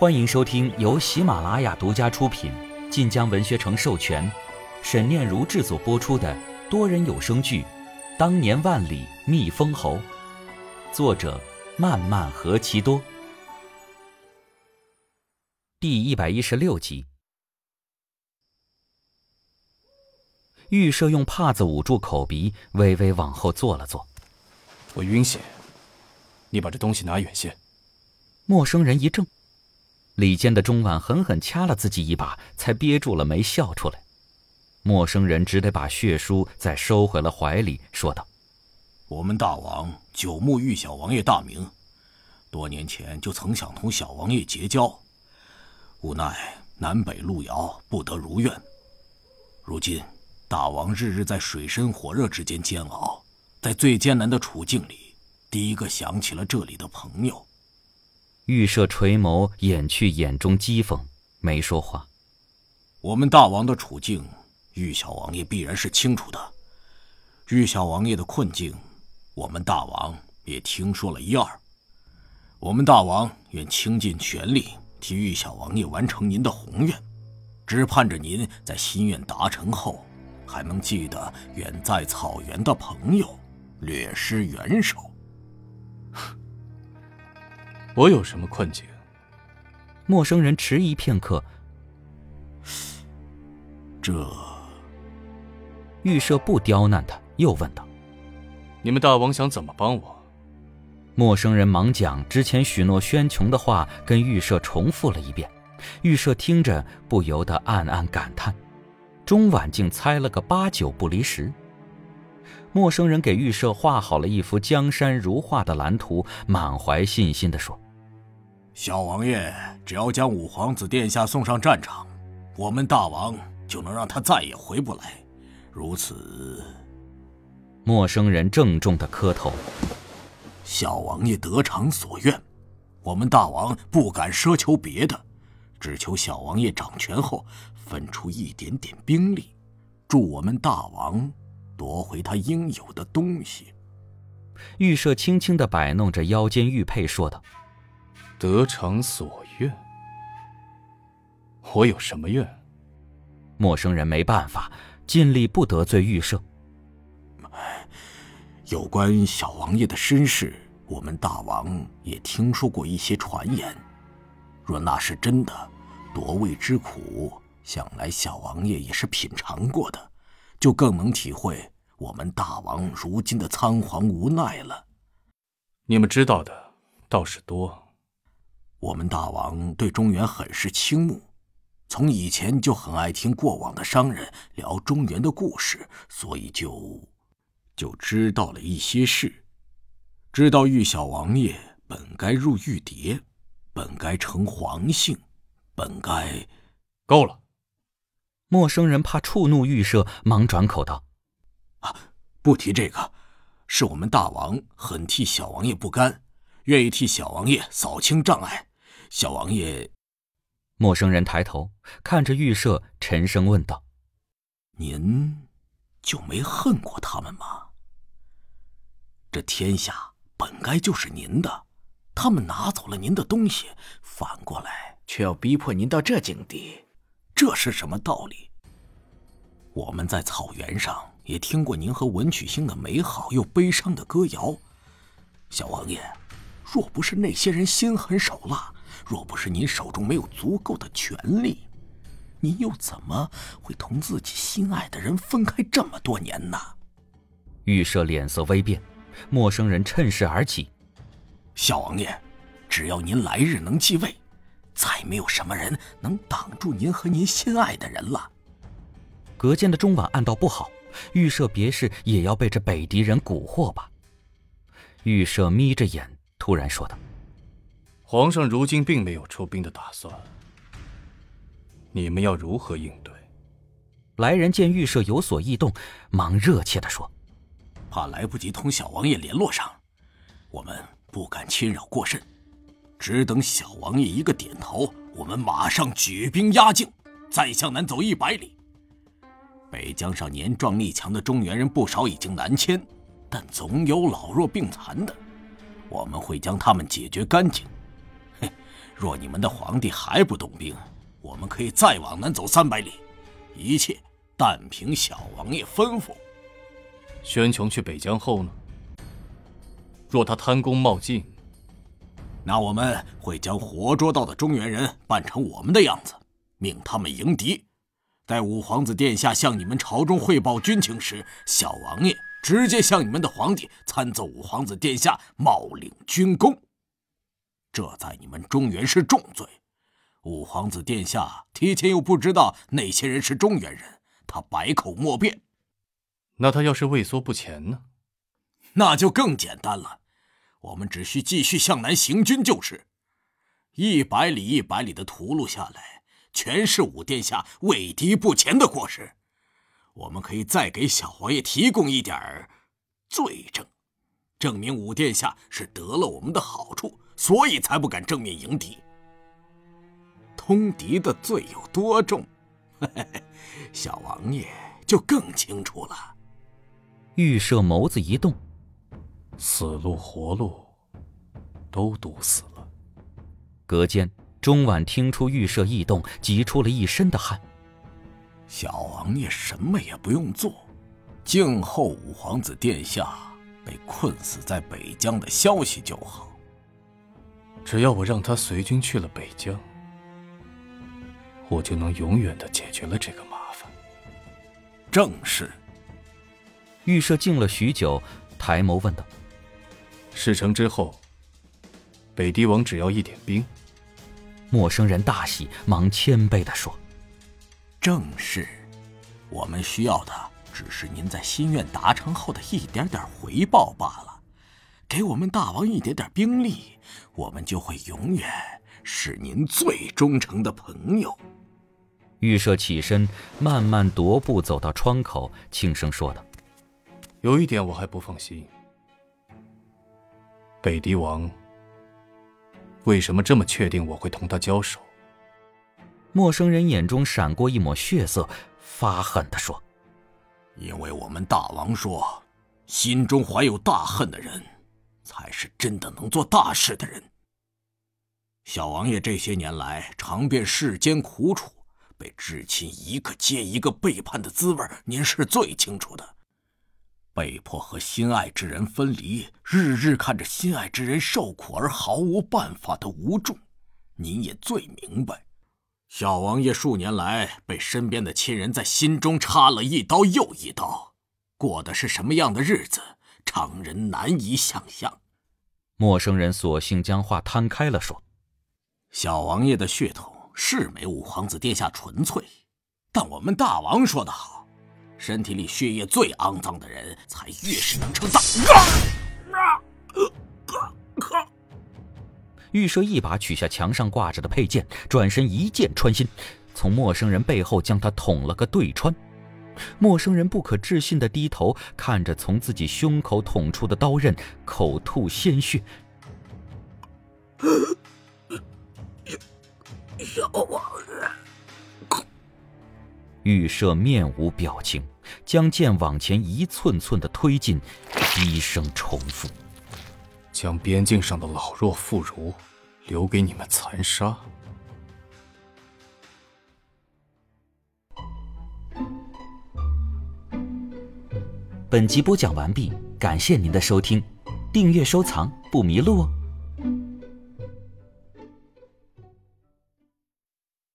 欢迎收听由喜马拉雅独家出品、晋江文学城授权、沈念如制作播出的多人有声剧《当年万里觅封侯》，作者漫漫何其多。第116集。预设用帕子捂住口鼻，微微往后坐了坐。 我晕血，你把这东西拿远些。 陌生人一怔，里间的钟婉狠狠掐了自己一把，才憋住了没笑出来。陌生人只得把血书再收回了怀里，说道： 我们大王久慕玉小王爷大名，多年前就曾想同小王爷结交，无奈南北路遥，不得如愿。如今大王日日在水深火热之间煎熬，在最艰难的处境里，第一个想起了这里的朋友。 预设垂眸，掩去眼中讥讽，没说话。 我们大王的处境，玉小王爷必然是清楚的。玉小王爷的困境，我们大王也听说了一二。我们大王愿倾尽全力替玉小王爷完成您的宏愿，只盼着您在心愿达成后，还能记得远在草原的朋友，略施援手。 我有什么困境？ 陌生人迟疑片刻， 这…… 预设不刁难他，又问道： 你们大王想怎么帮我？ 陌生人忙将之前许诺宣琼的话跟预设重复了一遍。预设听着不由得暗暗感叹，钟婉竟猜了个8、9不离10。陌生人给预设画好了一幅江山如画的蓝图，满怀信心地说： 小王爷只要将五皇子殿下送上战场，我们大王就能让他再也回不来。如此…… 陌生人郑重地磕头。 小王爷得偿所愿，我们大王不敢奢求别的，只求小王爷掌权后分出一点点兵力，助我们大王夺回他应有的东西。 预设轻轻地摆弄着腰间玉佩，说道： 得偿所愿？我有什么愿？ 陌生人没办法，尽力不得罪预设。 有关小王爷的身世，我们大王也听说过一些传言，若那是真的，夺位之苦想来小王爷也是品尝过的，就更能体会我们大王如今的仓皇无奈了。 你们知道的倒是多。 我们大王对中原很是倾慕，从以前就很爱听过往的商人聊中原的故事，所以就知道了一些事，知道玉小王爷本该入玉蝶，本该成皇姓，本该…… 够了！ 陌生人怕触怒预设，忙转口道： 不提这个，是我们大王很替小王爷不甘，愿意替小王爷扫清障碍。小王爷…… 陌生人抬头看着预设，沉声问道： 您就没恨过他们吗？这天下本该就是您的，他们拿走了您的东西，反过来却要逼迫您到这境地，这是什么道理？我们在草原上也听过您和文曲星的美好又悲伤的歌谣。小王爷，若不是那些人心狠手辣，若不是您手中没有足够的权力，您又怎么会同自己心爱的人分开这么多年呢？ 预设脸色微变，陌生人趁势而起： 小王爷，只要您来日能继位，再没有什么人能挡住您和您心爱的人了。 隔间的钟婉暗道不好，预设别是也要被这北狄人蛊惑吧。预设眯着眼，突然说道： 皇上如今并没有出兵的打算，你们要如何应对？ 来人见预设有所异动，忙热切地说： 怕来不及同小王爷联络上，我们不敢侵扰过甚，只等小王爷一个点头，我们马上举兵压境，再向南走100里。北疆上年壮力强的中原人不少已经南迁，但总有老弱病残的，我们会将他们解决干净。 若你们的皇帝还不动兵，我们可以再往南走300里，一切但凭小王爷吩咐。 宣琼去北疆后呢？若他贪功冒进， 那我们会将活捉到的中原人扮成我们的样子，命他们迎敌。待五皇子殿下向你们朝中汇报军情时，小王爷直接向你们的皇帝参奏五皇子殿下冒领军功，这在你们中原是重罪。五皇子殿下提前又不知道那些人是中原人，他百口莫辩。 那他要是畏缩不前呢？ 那就更简单了，我们只需继续向南行军就是，100里100里的屠戮下来，全是武殿下畏敌不前的过失。我们可以再给小王爷提供一点罪证，证明武殿下是得了我们的好处，所以才不敢正面迎敌。通敌的罪有多重，小王爷就更清楚了。 预设眸子一动， 死路活路都堵死了。 隔间，钟婉听出预设异动，急出了一身的汗。 小王爷什么也不用做，静候五皇子殿下被困死在北疆的消息就好。 只要我让他随军去了北疆，我就能永远地解决了这个麻烦。 正是。 预设静了许久，抬眸问道： 事成之后，北狄王只要一点兵。 陌生人大喜，忙谦卑地说： 正是，我们需要的只是您在心愿达成后的一点点回报罢了。给我们大王一点点兵力，我们就会永远是您最忠诚的朋友。 预设起身，慢慢踱步走到窗口，轻声说道： 有一点我还不放心，北狄王为什么这么确定我会同他交手？ 陌生人眼中闪过一抹血色，发狠地说： 因为我们大王说，心中怀有大恨的人才是真的能做大事的人。小王爷这些年来尝遍世间苦楚，被至亲一个接一个背叛的滋味，您是最清楚的。被迫和心爱之人分离，日日看着心爱之人受苦而毫无办法的无助，您也最明白。小王爷数年来被身边的亲人在心中插了一刀又一刀，过的是什么样的日子，常人难以想象。 陌生人索性将话摊开了说： 小王爷的血统是没五皇子殿下纯粹，但我们大王说得好，身体里血液最肮脏的人才越是能称大。 预设一把取下墙上挂着的佩剑，转身一剑穿心，从陌生人背后将他捅了个对穿。陌生人不可置信地低头看着从自己胸口捅出的刀刃，口吐鲜血。 小王爷， 预设面无表情，将剑往前一寸寸地推进，低声重复： 将边境上的老弱妇孺留给你们残杀。 本集播讲完毕，感谢您的收听，订阅收藏不迷路哦。